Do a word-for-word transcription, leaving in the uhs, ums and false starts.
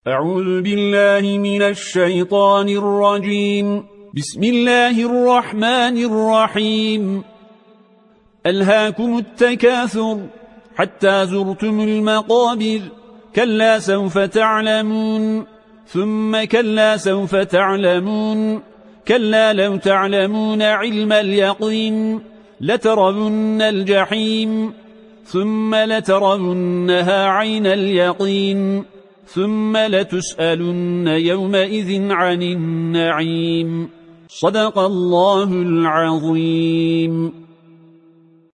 أعوذ بالله من الشيطان الرجيم. بسم الله الرحمن الرحيم. ألهاكم التكاثر حتى زرتم المقابر، كلا سوف تعلمون، ثم كلا سوف تعلمون، كلا لو تعلمون علم اليقين لترون الجحيم، ثم لترونها عين اليقين، ثم لتسألن يومئذ عن النعيم. صدق الله العظيم.